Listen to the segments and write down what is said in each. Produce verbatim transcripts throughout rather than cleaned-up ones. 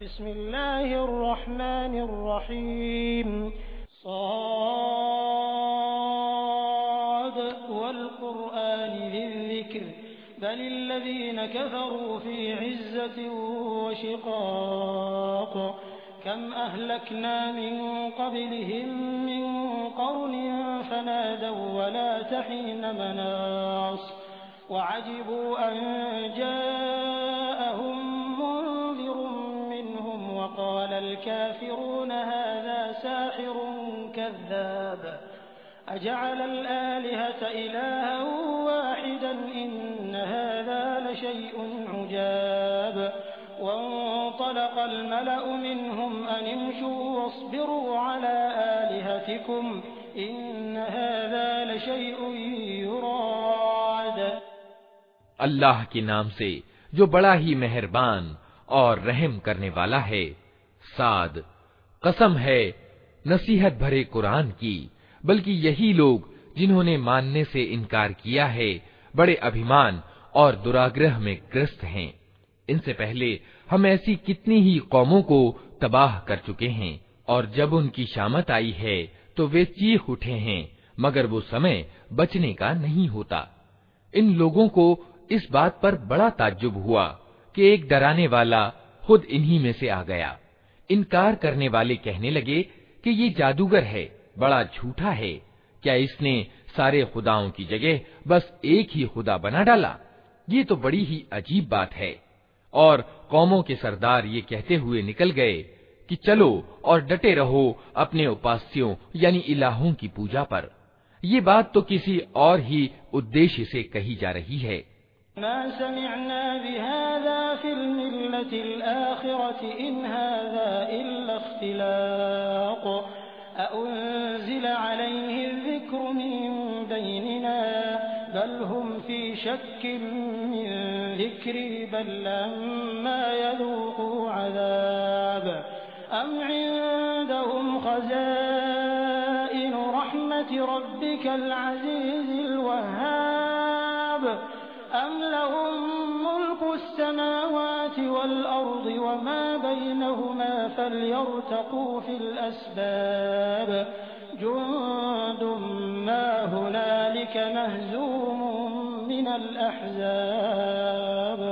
बिस्मिल्लाहिर्रहमानिर्रहीम साद वल क़ुरआनि ज़िक्र बलिल्लज़ीन कफ़रू फ़ी इज़्ज़तिन व शिक़ाक़ कम अहलकना मिन क़ब्लिहिम मिन क़र्निन फ़नादव वलात हीन मनास वअजिबू अन जाअहुम मुन्ज़िरुम मिनहुम वक़ालल काफ़िरून हाज़ा साहिरुन कज़्ज़ाब अजअलल आलिहत इलाहन वाहिदन इन्न हाज़ा लशैउन उजाब वंतलक़ल मलअु मिनहुम अन इम्शू वस्बिरू अला आलिहतिकुम इन्न हाज़ा लशैउन युराद। अल्लाह के नाम से जो बड़ा ही मेहरबान और रहम करने वाला है। साद, कसम है नसीहत भरे कुरान की, बल्कि यही लोग जिन्होंने मानने से इनकार किया है बड़े अभिमान और दुराग्रह में ग्रस्त हैं। इनसे पहले हम ऐसी कितनी ही कौमों को तबाह कर चुके हैं, और जब उनकी शामत आई है तो वे चीख उठे हैं, मगर वो समय बचने का नहीं होता। इन लोगों को इस बात पर बड़ा ताज्जुब हुआ कि एक डराने वाला खुद इन्हीं में से आ गया। इनकार करने वाले कहने लगे कि ये जादूगर है, बड़ा झूठा है। क्या इसने सारे खुदाओं की जगह बस एक ही खुदा बना डाला? ये तो बड़ी ही अजीब बात है। और कौमों के सरदार ये कहते हुए निकल गए कि चलो और डटे रहो अपने उपास्यों यानी इलाहों की पूजा पर। ये बात तो किसी और ही उद्देश्य से कही जा रही है। मा समिअना बिहाज़ा फिल मिल्लतिल आखिरति इन हाज़ा इल्ला इख्तिलाक़ अउन्ज़िल अलैहि ज़िक्रु मिन बैनिना बल हुम फी शक्किन मिन ज़िक्री बल लम्मा यज़ूक़ू अज़ाब अम इन्दहुम ख़ज़ाइनु रहमति रब्बिकल अज़ीज़िल वह्हाब अम लहुम मुल्कुस समावाति वल अर्दि वमा बैनहुमा फल्यर्तक़ू फिल अस्बाब जुन्दुम मा हुनालिक महज़ूमुम मिनल अहज़ाब।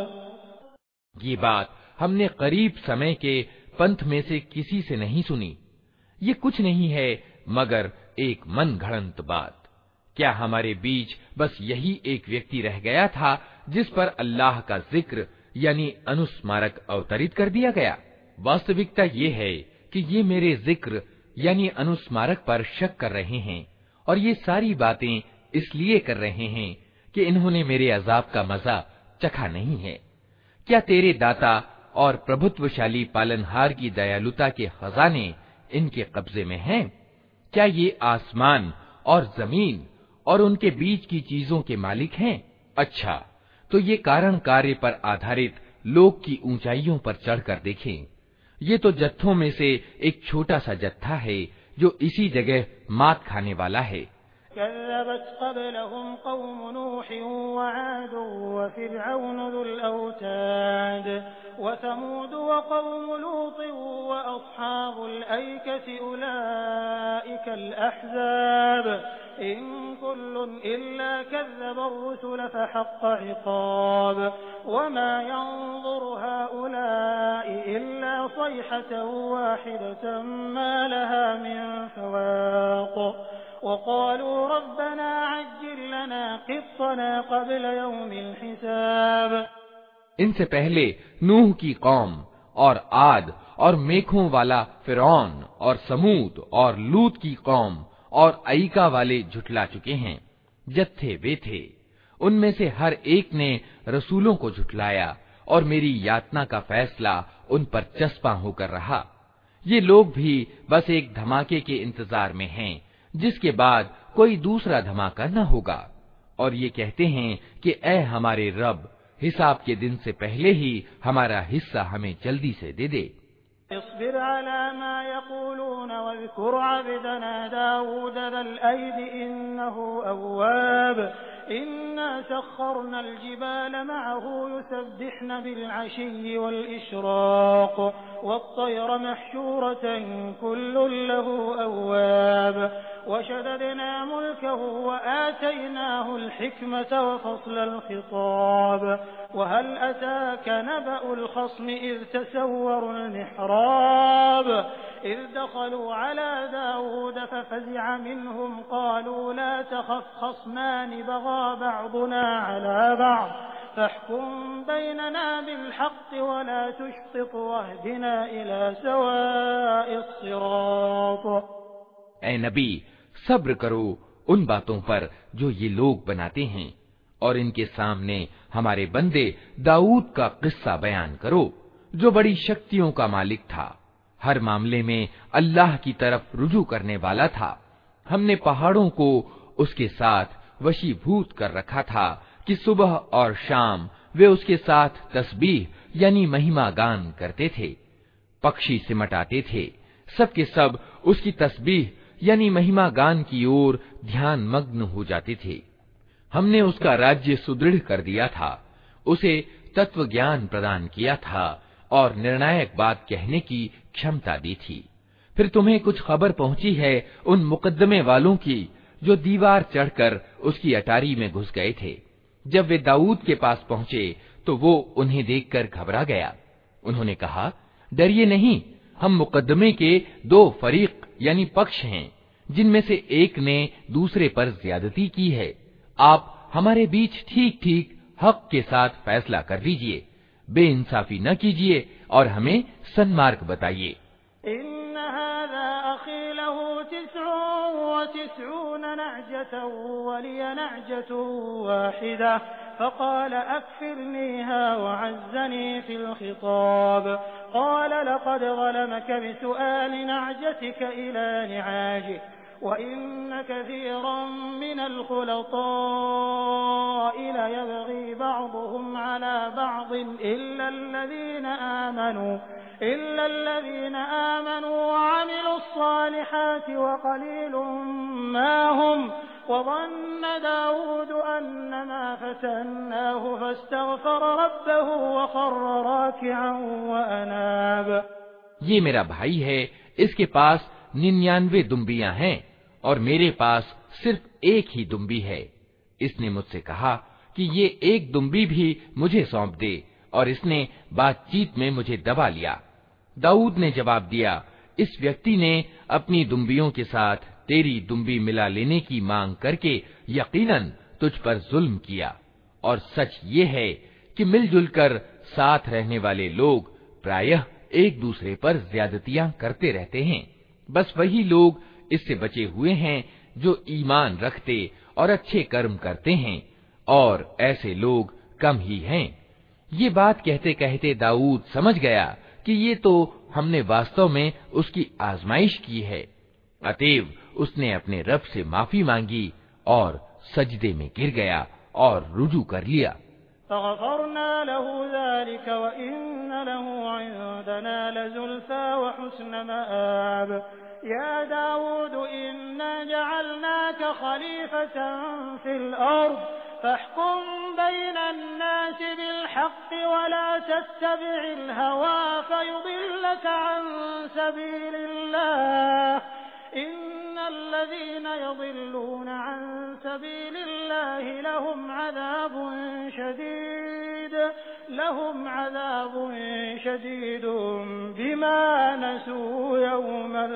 ये बात हमने करीब समय के पंथ में से किसी से नहीं सुनी। ये कुछ नहीं है मगर एक मन घड़ंत बात। क्या हमारे बीच बस यही एक व्यक्ति रह गया था जिस पर अल्लाह का जिक्र यानी अनुस्मारक अवतरित कर दिया गया? वास्तविकता ये है कि ये मेरे जिक्र यानी अनुस्मारक पर शक कर रहे हैं, और ये सारी बातें इसलिए कर रहे हैं कि इन्होंने मेरे अजाब का मजा चखा नहीं है। क्या तेरे दाता और प्रभुत्वशाली पालनहार की दयालुता के खजाने इनके कब्जे में हैं? क्या ये आसमान और जमीन और उनके बीच की चीजों के मालिक हैं? अच्छा, तो ये कारण कार्य पर आधारित लोक की ऊंचाइयों पर चढ़कर देखें। ये तो जत्थों में से एक छोटा सा जत्था है जो इसी जगह मात खाने वाला है। कज़्ज़बत क़ब्लहुम क़ौमु नूहिन व आद व फ़िरऔन ज़ुल औताद व समूद व क़ौमु लूत व अस्हाबुल ऐकति उलाइकल अहज़ाब इन कुल्लुन इल्ला कज़्ज़ब अर्रुसुल फ़हक़्क़ इक़ाब व मा यंज़ुरु हाउलाइ इल्ला सयहतन वाहिदतन मा लहा मिन फ़वाक़ वक़ालू रब्बना अज्जिल लना क़ित्तना क़ब्ल यौमिल हिसाब। इनसे पहले नूह की कौम और आद और मेघों वाला फिरौन और समूद और लूत की कौम और अईका वाले झुठला चुके हैं। जत्थे वे थे, उनमें से हर एक ने रसूलों को झुठलाया और मेरी यातना का फैसला उन पर चस्पा होकर रहा। ये लोग भी बस एक धमाके के इंतजार में हैं जिसके बाद कोई दूसरा धमाका न होगा, और ये कहते हैं कि ऐ हमारे रब, हिसाब के दिन से पहले ही हमारा हिस्सा हमें जल्दी से दे दे। इस्बिर अला मा यक़ूलून वज़्कुर अब्दना दाऊद ज़ल ऐद इन्नहु अव्वाब इन्ना सख्खरना अल-जिबाल मअहू युसब्बिहना बिल-अशी वल-इशराक़ वत-तयरा महशूरतन कुल्लुन लहू अव्वाब वशददना मुल्कहू वआतैनाहु अल-हिकमत वफ़स्ल अल-खिताब वहल अताक नबअु अल-ख़स्म इज़ तसव्वरू अल-मिहराब इज़ दख़लू अला दाऊद फफ़ज़िअ मिनहुम क़ालू ला तख़फ़ ख़स्मान बग़ा बअदुना अला बअद फ़ाहकुम बैनना बिल-हक़्क़ वला तुशतित वहदिना इला सवाइस सिरात। ऐ नबी, सब्र करो उन बातों पर जो ये लोग बनाते हैं और इनके सामने हमारे बंदे दाऊद का किस्सा बयान करो, जो बड़ी शक्तियों का मालिक था, हर मामले में अल्लाह की तरफ रुजू करने वाला था। हमने पहाड़ों को उसके साथ वशीभूत कर रखा था कि सुबह और शाम वे उसके साथ तस्बीह यानी महिमा गान करते थे। पक्षी सिमट आते थे, सब के सब उसकी तस्बीह यानी महिमा गान की ओर ध्यान मग्न हो जाते थे। हमने उसका राज्य सुदृढ़ कर दिया था, उसे तत्व ज्ञान प्रदान किया था और निर्णायक बात कहने की क्षमता दी थी। फिर तुम्हें कुछ खबर पहुंची है उन मुकद्दमे वालों की जो दीवार चढ़कर उसकी अटारी में घुस गए थे। जब वे दाऊद के पास पहुंचे तो वो उन्हें देखकर घबरा गया। उन्होंने कहा, डरिए नहीं, हम मुकद्दमे के दो फरीक यानी पक्ष हैं, जिनमें से एक ने दूसरे पर ज्यादती की है। आप हमारे बीच ठीक ठीक हक के साथ फैसला कर दीजिए, बेइंसाफी न कीजिए और हमें सन्मार्ग बताइए। फ़क़ाल अक्फ़िरनीहा वअज़्ज़नी फ़िल ख़िताब क़ाल लक़द ज़लमक बिसुआलि नअजतिक इला निआजिह वइन्न कसीरन मिनल ख़ुलताइ लयबग़ी बअदुहुम अला बअदिन इल्ला अल्लज़ीना आमनू इल्ला अल्लज़ीना आमनू वअमिलुस्सालिहाति वक़लीलुम मा हुम वज़न्न दाऊद अन्नमा फ़तन्नाहु फ़ास्तग़फ़र रब्बहु वख़र्र राकिअन वअनाब। ये मेरा भाई है, इसके पास निन्यानवे दुम्बियां हैं और मेरे पास सिर्फ एक ही दुम्बी है। इसने मुझसे कहा कि ये एक दुम्बी भी मुझे सौंप दे और इसने बातचीत में मुझे दबा लिया। दाऊद ने जवाब दिया, इस व्यक्ति ने अपनी दुम्बियों के साथ तेरी दुम्बी मिला लेने की मांग करके यकीनन तुझ पर जुल्म किया, और सच ये है कि मिलजुल कर साथ रहने वाले लोग प्रायः एक दूसरे पर ज्यादतियां करते रहते हैं। बस वही लोग इससे बचे हुए हैं जो ईमान रखते और अच्छे कर्म करते हैं, और ऐसे लोग कम ही हैं। ये बात कहते कहते दाऊद समझ गया कि ये तो हमने वास्तव में उसकी आजमाइश की है। अतएव उसने अपने रब से माफी मांगी और सजदे में गिर गया और रुजू कर लिया। फ़ग़फ़रना लहू ज़ालिक व इन्न लहू इंदना लज़ुल्फ़ा व हुस्न मआब। या दाऊद इन्ना जअलनाक खलीफ़तन फ़िल अर्ज़ फ़हकुम बैनन्नास बिल-हक़्क़ व ला तत्तबि'िल हवा फ़युदिल्लक अन सबीलिल्लाह इन्नल्लज़ीना यज़िल्लूना अन सबीलिल्लाहि लहुम अज़ाबुन शदीद लहुम अज़ाबुन शदीदुन बिमा नसू यौमल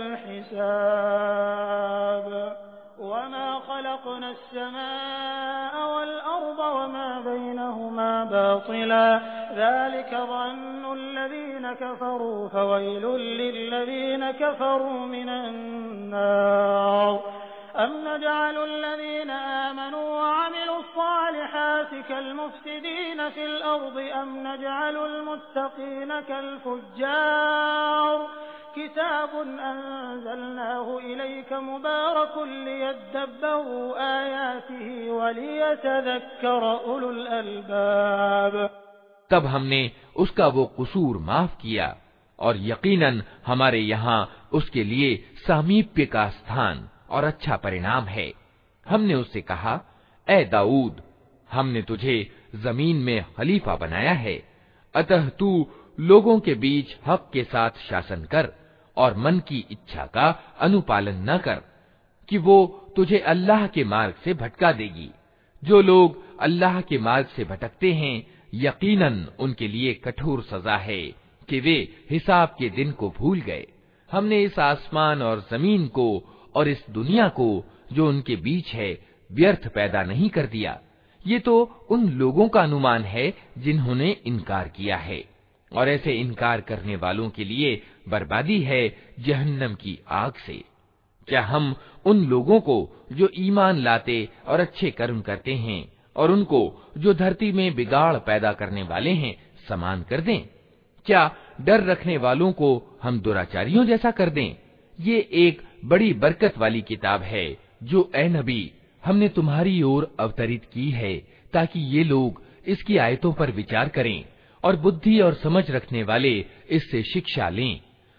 हिसाब वमा खलक़ना अस्समाअ वल अर्ज़ वमा बैनहुमा बातिला ज़ालिक ज़न्नुल्लज़ीना कफ़रू फ़वैलुल लिल्लज़ीना कफ़रू मिनन नार अम नजअलुल्लज़ीना आमनू वअमिलुस्सालिहाति कल्मुफ़्सिदीना फ़िल अर्ज़ अम नजअलुल मुत्तक़ीना कल्फुज्जार किताबुन अंज़लनाहु इलैका मुबारकुन लियद्दब्बरू आयातिही वलियतज़क्कर उलुल अलबाब। तब हमने उसका वो कसूर माफ किया और यकीनन हमारे यहाँ उसके लिए सामीप्य का स्थान और अच्छा परिणाम है। हमने उससे कहा, ऐ दाऊद, हमने तुझे जमीन में खलीफा बनाया है, अतः तू लोगों के बीच हक के साथ शासन कर और मन की इच्छा का अनुपालन न कर कि वो तुझे अल्लाह के मार्ग से भटका देगी। जो लोग अल्लाह के मार्ग से भटकते हैं, यकीनन उनके लिए कठोर सजा है कि वे हिसाब के दिन को भूल गए। हमने इस आसमान और जमीन को और इस दुनिया को जो उनके बीच है व्यर्थ पैदा नहीं कर दिया। ये तो उन लोगों का अनुमान है जिन्होंने इनकार किया है, और ऐसे इनकार करने वालों के लिए बर्बादी है जहन्नम की आग से। क्या हम उन लोगों को जो ईमान लाते और अच्छे कर्म करते हैं और उनको जो धरती में बिगाड़ पैदा करने वाले हैं समान कर दें? क्या डर रखने वालों को हम दुराचारियों जैसा कर दें? ये एक बड़ी बरकत वाली किताब है जो ए नबी हमने तुम्हारी ओर अवतरित की है, ताकि ये लोग इसकी आयतों पर विचार करें और बुद्धि और समझ रखने वाले इससे शिक्षा लें।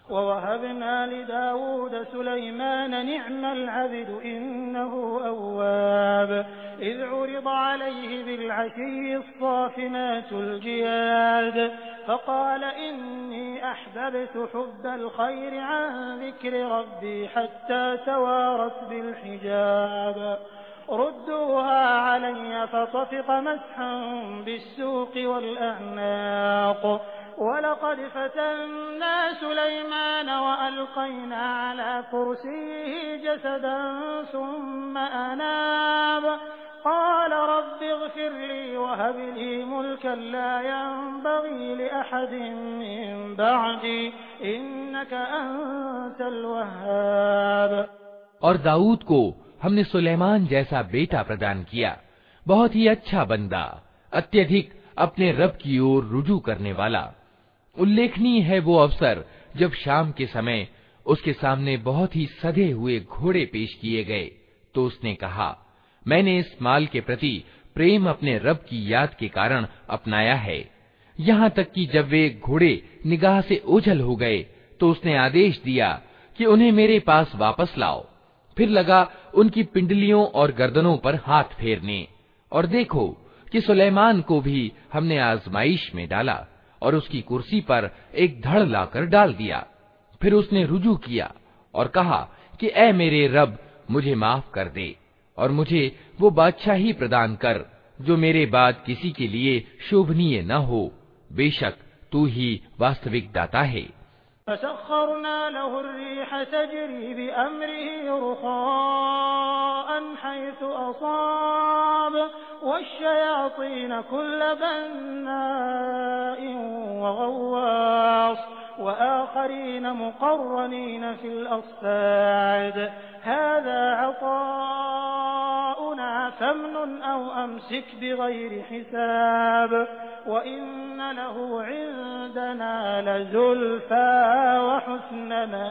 ववहबना लिदाऊद सुलैमान निअमल अब्द इन्नहु अव्वाब इज़ उरिद अलैहि बिलअशी अस्साफ़िनातुल जियाद फ़क़ाल इन्नी अहबब्तु हुब्बल ख़ैरि अन ज़िक्रि रब्बी हत्ता तवारत बिलहिजाब रुद्दूहा अलय्य फ़तफ़िक़ मस्हन बिस्सूक़ि वल्अअनाक़ वलक़द फ़तन्ना सुलैमान वअल्क़ैना अला कुर्सिय्यिहि जसदन सुम्म अनाब क़ाल रब्बि इग़फ़िर ली वहब ली मुल्कन ला यंबग़ी लिअहदिन मिन बअदी इन्नक अंतल वह्हाब। और दाऊद को हमने सुलेमान जैसा बेटा प्रदान किया, बहुत ही अच्छा बंदा, अत्यधिक अपने रब की ओर रुजू करने वाला। उल्लेखनीय है वो अवसर जब शाम के समय उसके सामने बहुत ही सधे हुए घोड़े पेश किए गए, तो उसने कहा, मैंने इस माल के प्रति प्रेम अपने रब की याद के कारण अपनाया है। यहाँ तक कि जब वे घोड़े निगाह से ओझल हो गए तो उसने आदेश दिया कि उन्हें मेरे पास वापस लाओ। फिर लगा उनकी पिंडलियों और गर्दनों पर हाथ फेरने, और देखो कि सुलेमान को भी हमने आजमाइश में डाला और उसकी कुर्सी पर एक धड़ लाकर डाल दिया। फिर उसने रुजू किया और कहा कि ऐ मेरे रब, मुझे माफ कर दे और मुझे वो बादशाही प्रदान कर जो मेरे बाद किसी के लिए शोभनीय न हो। बेशक तू ही वास्तविक दाता है। फसख्खरना लहु अर्रीह तजरी बिअम्रिही रुखाअन हैसु असाब वश्शयातीन कुल्ल बन्नाइन वगव्वास वआखरीन मुक़र्रनीन फिल अस्फ़ाद हाज़ा अताउना फमनुन औ अमसिक बिग़ैरि हिसाब वइन्न लहु इंदना लज़ुल्फ़ा वहुस्न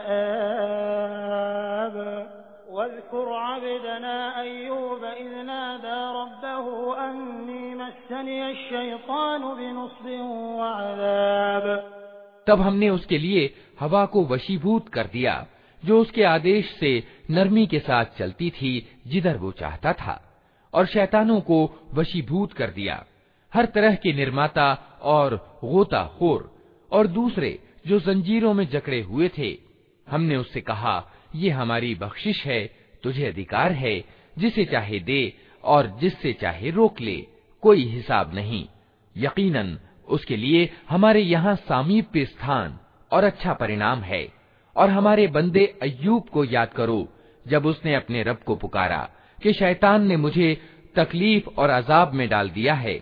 मआब वज़्कुर अब्दना अय्यूब इज़ नादा रब्बहु अन्नी मस्सनिय अश्शैतानु बिनुस्बिन वअज़ाब। तब हमने उसके लिए हवा को वशीभूत कर दिया, जो उसके आदेश से नरमी के साथ चलती थी जिधर वो चाहता था, और शैतानों को वशीभूत कर दिया, हर तरह के निर्माता और गोताखोर और दूसरे जो जंजीरों में जकड़े हुए थे। हमने उससे कहा, ये हमारी बख्शिश है, तुझे अधिकार है जिसे चाहे दे और जिससे चाहे रोक ले, कोई हिसाब नहीं। यकीनन उसके लिए हमारे यहाँ सामीप्य स्थान और अच्छा परिणाम है। और हमारे बंदे अय्यूब को याद करो, जब उसने अपने रब को पुकारा कि शैतान ने मुझे तकलीफ और अजाब में डाल दिया है।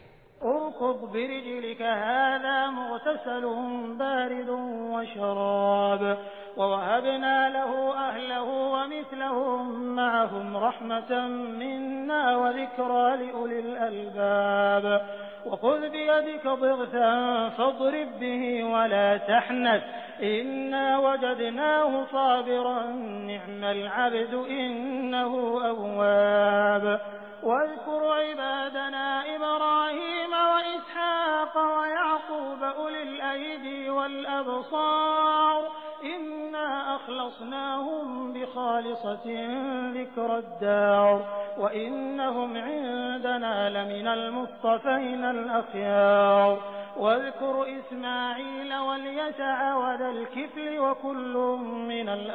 ववहबना लहु अहलहु वमिस्लहुम मअहुम रहमतन मिन्ना वज़िक्रा लिउलिल अलबाब वख़ुज़ बियदिक ज़िग़्फ़न फ़ाضरिब बिही वला तहनस इन्ना वजदनाहु साबिरन निअमल अब्दु इन्नहु अव्वाब वज़्कुर इबादना इब्राहीम वइस्हाक़ वयाक़ूब उलिल अयदी वल अबसार इन्ना अख़लसनाहुम खलस्नाहुम बिखालिसतिन ज़िक्रद्दार व इन्नहुम इंदना लमिनल मुस्तफ़ीनल अख़यार वज़्कुर इस्माईल वल-यसअ वज़ल किफ़्ल व कुल्लुम मिनल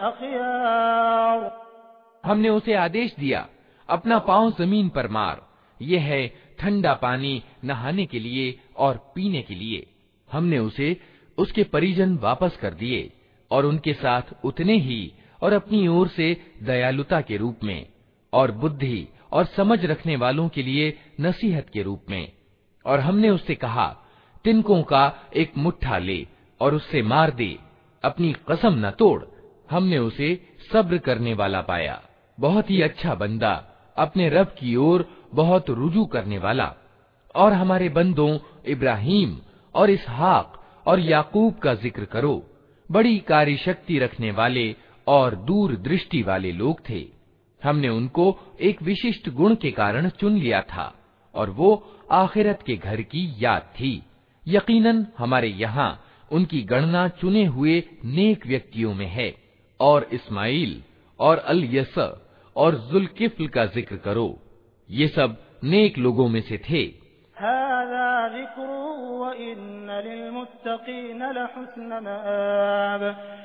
अख़यार। हमने उसे आदेश दिया, अपना पांव जमीन पर मार, ये है ठंडा पानी नहाने के लिए और पीने के लिए। हमने उसे उसके परिजन वापस कर दिए और उनके साथ उतने ही और अपनी ओर से दयालुता के रूप में और बुद्धि और समझ रखने वालों के लिए नसीहत के रूप में। और हमने उससे कहा, तिनकों का एक मुट्ठा ले और उससे मार दे, अपनी कसम न तोड़। हमने उसे सब्र करने वाला पाया, बहुत ही अच्छा बंदा, अपने रब की ओर बहुत रुजू करने वाला। और हमारे बंदों इब्राहीम और इसहाक और याकूब का जिक्र करो, बड़ी कारी शक्ति रखने वाले और दूर दृष्टि वाले लोग थे। हमने उनको एक विशिष्ट गुण के कारण चुन लिया था और वो आखिरत के घर की याद थी। यकीनन हमारे यहाँ उनकी गणना चुने हुए नेक व्यक्तियों में है। और इस्माइल और अल-यस और ज़ुल्किफ्ल का जिक्र करो, ये सब नेक लोगों में से थे। हाज़ा ज़िक्रुन व इन्न लिल-मुत्तक़ीन लहुस्न मआब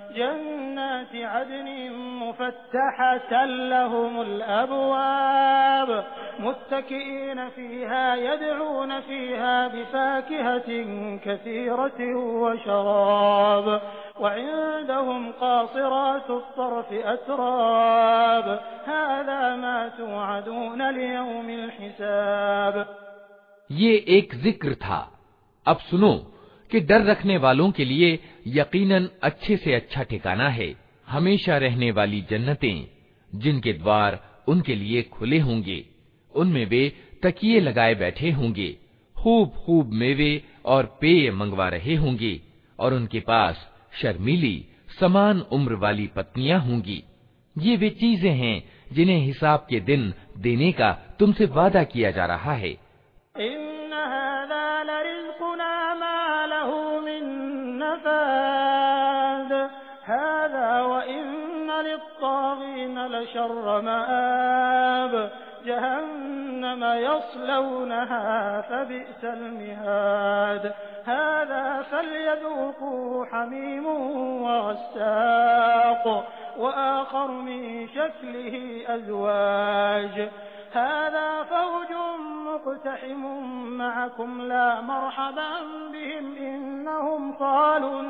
जन्नाति अदनिन मुफ़त्तहतन लहुमुल अबवाब मुत्तकिईन फ़ीहा यदऊन फ़ीहा बिफ़ाकिहतिन कसीरतिन व शराब व इंदहुम क़ासिरातुत तर्फ़ अतराब हाज़ा मा तुअदून लियौमिल हिसाब। ये एक जिक्र था। अब सुनो कि डर रखने वालों के लिए यकीनन अच्छे से अच्छा ठिकाना है, हमेशा रहने वाली जन्नतें जिनके द्वार उनके लिए खुले होंगे, उनमें वे तकिए लगाए बैठे होंगे, खूब खूब मेवे और पेय मंगवा रहे होंगे और उनके पास शर्मीली समान उम्र वाली पत्नियां होंगी। ये वे चीजें हैं जिन्हें हिसाब के दिन देने का तुमसे वादा किया जा रहा है। इन्न हाज़ा लरिज़्क़ुना मा लहू मिन नफ़ाद हाज़ा व इन्न लित्ताग़ीन लशर्र मआब जहन्नम यस्लौनहा फबि'सल मिहाद हाज़ा फल्यज़ूक़ूहु हमीमुन व गस्साक़ व आख़र मिन शक्लिही अज़वाज हाज़ा फ़ौजुन मुक़्तहिमुन मअकुम ला मरहबन बिहिम इन्नहुम क़ालून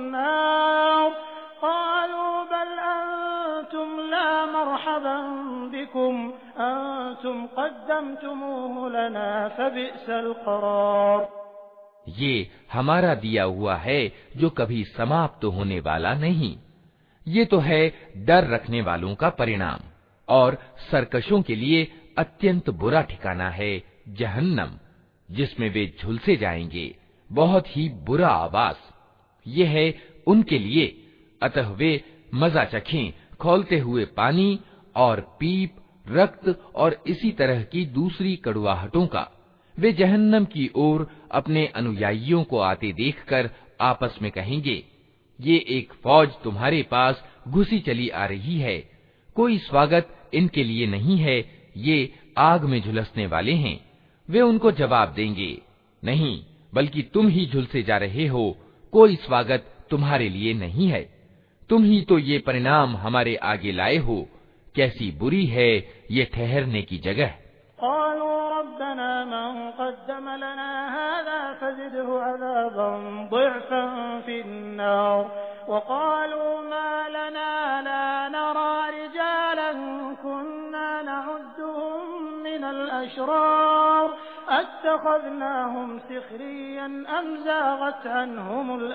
नार क़ालू बल अंतुम ला मरहबन बिकुम अंतुम क़द्दमतुमूहु लना फ़बि'सल क़रार। ये हमारा दिया हुआ है जो कभी समाप्त होने वाला नहीं। ये तो है डर रखने वालों का परिणाम, और सरकशों के लिए अत्यंत बुरा ठिकाना है जहन्नम, जिसमें वे झुलसे जाएंगे, बहुत ही बुरा आवास। ये है उनके लिए, अतः वे मजा चखें खौलते हुए पानी और पीप, रक्त और इसी तरह की दूसरी कड़ुआहटों का। वे जहन्नम की ओर अपने अनुयायियों को आते देखकर आपस में कहेंगे, ये एक फौज तुम्हारे पास घुसी चली आ रही है, कोई स्वागत इनके लिए नहीं है, ये आग में झुलसने वाले हैं। वे उनको जवाब देंगे, नहीं, बल्कि तुम ही झुलसे जा रहे हो, कोई स्वागत तुम्हारे लिए नहीं है, तुम ही तो ये परिणाम हमारे आगे लाए हो, कैसी बुरी है ये ठहरने की जगह। क़ालू रब्बना मन क़द्दम लना हाज़ा फ़ज़िदहु अज़ाबन ज़िअफ़न फ़िन्नार व क़ालू मा लना ला नरा रिजालन कुन्ना नअुद्दुहुम मिनल अशरार अत्तख़ज़नाहुम सिख़रिय्यन अम ज़ाग़त अन्हुमुल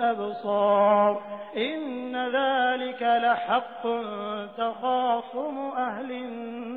अबसार इन्न ज़ालिका लहक़्क़ुन तख़ासुमु अहलिन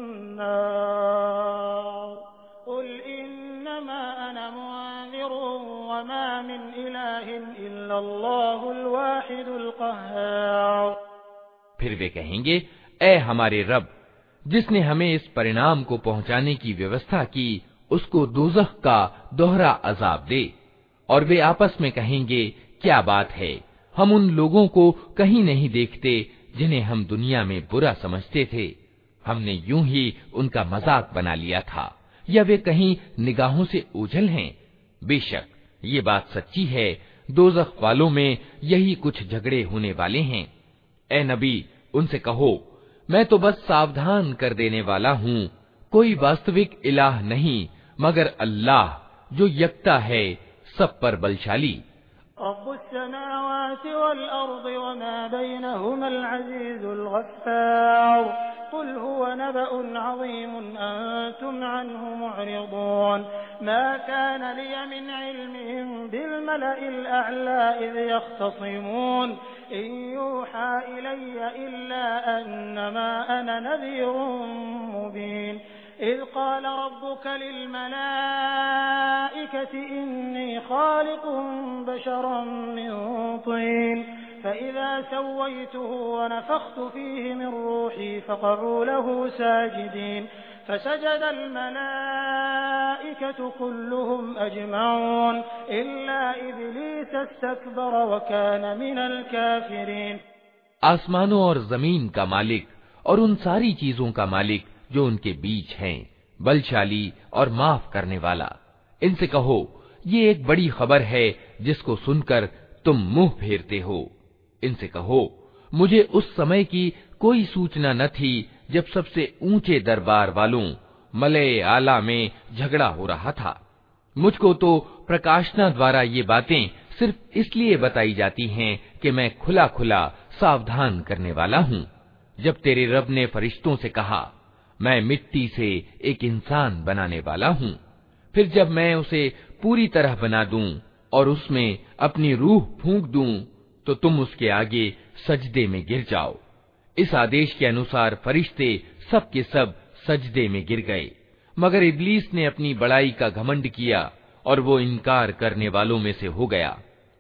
नार क़ुल इन्नमा अना मुन्ज़िरुन व मा मिन इलाहिन इल्लल्लाहुल वाहिदुल क़ह्हार। फिर वे कहेंगे, ऐ हमारे रब, जिसने हमें इस परिणाम को पहुंचाने की व्यवस्था की, उसको दोज़ख का दोहरा अजाब दे। और वे आपस में कहेंगे, क्या बात है, हम उन लोगों को कहीं नहीं देखते जिन्हें हम दुनिया में बुरा समझते थे, हमने यूं ही उनका मजाक बना लिया था, या वे कहीं निगाहों से ओझल हैं। बेशक ये बात सच्ची है, दोज़ख वालों में यही कुछ झगड़े होने वाले हैं। ए नबी, उनसे कहो, मैं तो बस सावधान कर देने वाला हूँ, कोई वास्तविक इलाह नहीं मगर अल्लाह, जो यकता है, सब पर बलशाली। इज़ क़ाल रब्बुक लिल-मलाइकति इन्नी ख़ालिक़ुन बशरन मिन तीन फ़इज़ा सव्वय्तुहु व नफ़ख़्तु फ़ीहि मिन रूही फ़क़अू लहू साजिदीन फ़सजदा अल-मलाइकतु कुल्लुहुम अजमऊन इल्ला इब्लीस इस्तकबर व कान मिनल काफ़िरीन। आसमानों और जमीन का मालिक और उन सारी चीजों का मालिक जो उनके बीच हैं, बलशाली और माफ करने वाला। इनसे कहो, ये एक बड़ी खबर है जिसको सुनकर तुम मुंह फेरते हो। इनसे कहो, मुझे उस समय की कोई सूचना न थी जब सबसे ऊंचे दरबार वालों मले आला में झगड़ा हो रहा था। मुझको तो प्रकाशना द्वारा ये बातें सिर्फ इसलिए बताई जाती हैं कि मैं खुला खुला सावधान करने वाला हूँ। जब तेरे रब ने फरिश्तों से कहा, मैं मिट्टी से एक इंसान बनाने वाला हूँ, फिर जब मैं उसे पूरी तरह बना दूं और उसमें अपनी रूह फूंक दूं, तो तुम उसके आगे सजदे में गिर जाओ। इस आदेश के अनुसार फरिश्ते सब के सब सजदे में गिर गए, मगर इब्लीस ने अपनी बड़ाई का घमंड किया और वो इनकार करने वालों में से हो गया।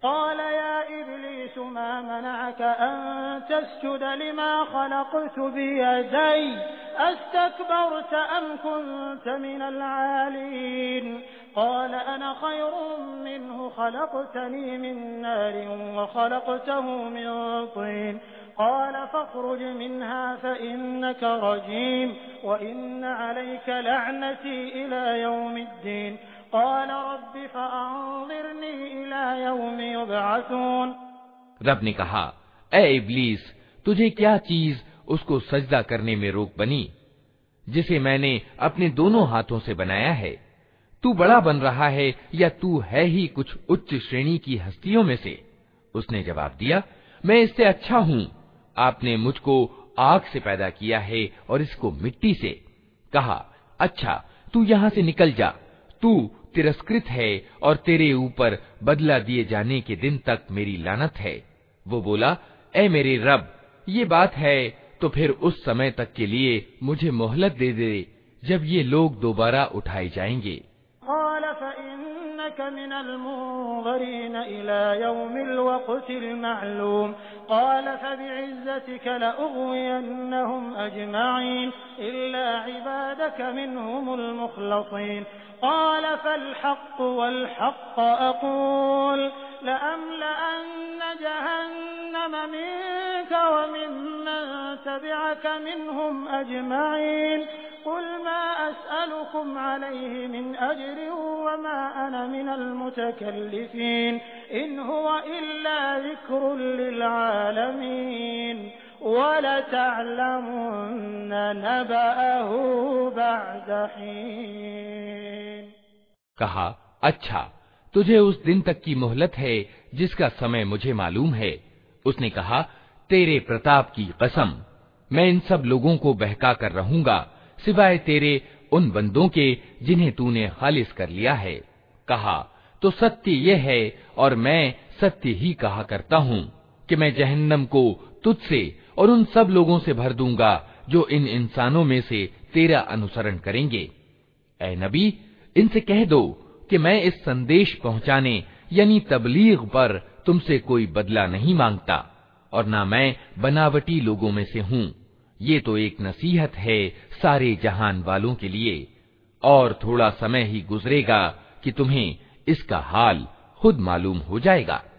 क़ाल अना ख़ैरुम मिन्हु ख़लक़तनी मिन नारिन व ख़लक़तहु मिन तीन क़ाल फ़ख़्रुज मिन्हा फ़इन्नक रजीम व इन्न अलैक लअनती इला यौमिद्दीन क़ाल रब्बि फ़अन्ज़िरनी इला यौमि युबअसून। रब ने कहा, ए इब्लीस, तुझे क्या चीज उसको सजदा करने में रोक बनी जिसे मैंने अपने दोनों हाथों से बनाया है? तू बड़ा बन रहा है या तू है ही कुछ उच्च श्रेणी की हस्तियों में से? उसने जवाब दिया, मैं इससे अच्छा हूँ। आपने मुझको आग से पैदा किया है और इसको मिट्टी से। कहा, अच्छा, तू यहाँ से निकल जा, तू तिरस्कृत है और तेरे ऊपर बदला दिए जाने के दिन तक मेरी लानत है। वो बोला, ए मेरे रब, ये बात है तो फिर उस समय तक के लिए मुझे मोहलत दे दे जब ये लोग दोबारा उठाए जाएंगे। क़ुल मा अस्अलुकुम अलैहि मिन अज्रिन वमा अना मिनल मुतकल्लिफ़ीन इन हुवा इल्ला ज़िक्रुन लिल आलमीन वलतअलमुन्न नबअहु बअद हीन। कहा, अच्छा, तुझे उस दिन तक की मोहलत है जिसका समय मुझे मालूम है। उसने कहा, तेरे प्रताप की कसम, मैं इन सब लोगों को बहका कर रहूंगा सिवाय तेरे उन बंदों के जिन्हें तूने खालिस कर लिया है। कहा, तो सत्य ये है और मैं सत्य ही कहा करता हूँ कि मैं जहन्नम को तुझसे और उन सब लोगों से भर दूंगा जो इन इंसानों में से तेरा अनुसरण करेंगे। ऐ नबी, इनसे कह दो कि मैं इस संदेश पहुंचाने यानी तबलीग पर तुमसे कोई बदला नहीं मांगता और ना मैं बनावटी लोगों में से हूँ। ये तो एक नसीहत है सारे जहान वालों के लिए, और थोड़ा समय ही गुजरेगा कि तुम्हें इसका हाल खुद मालूम हो जाएगा।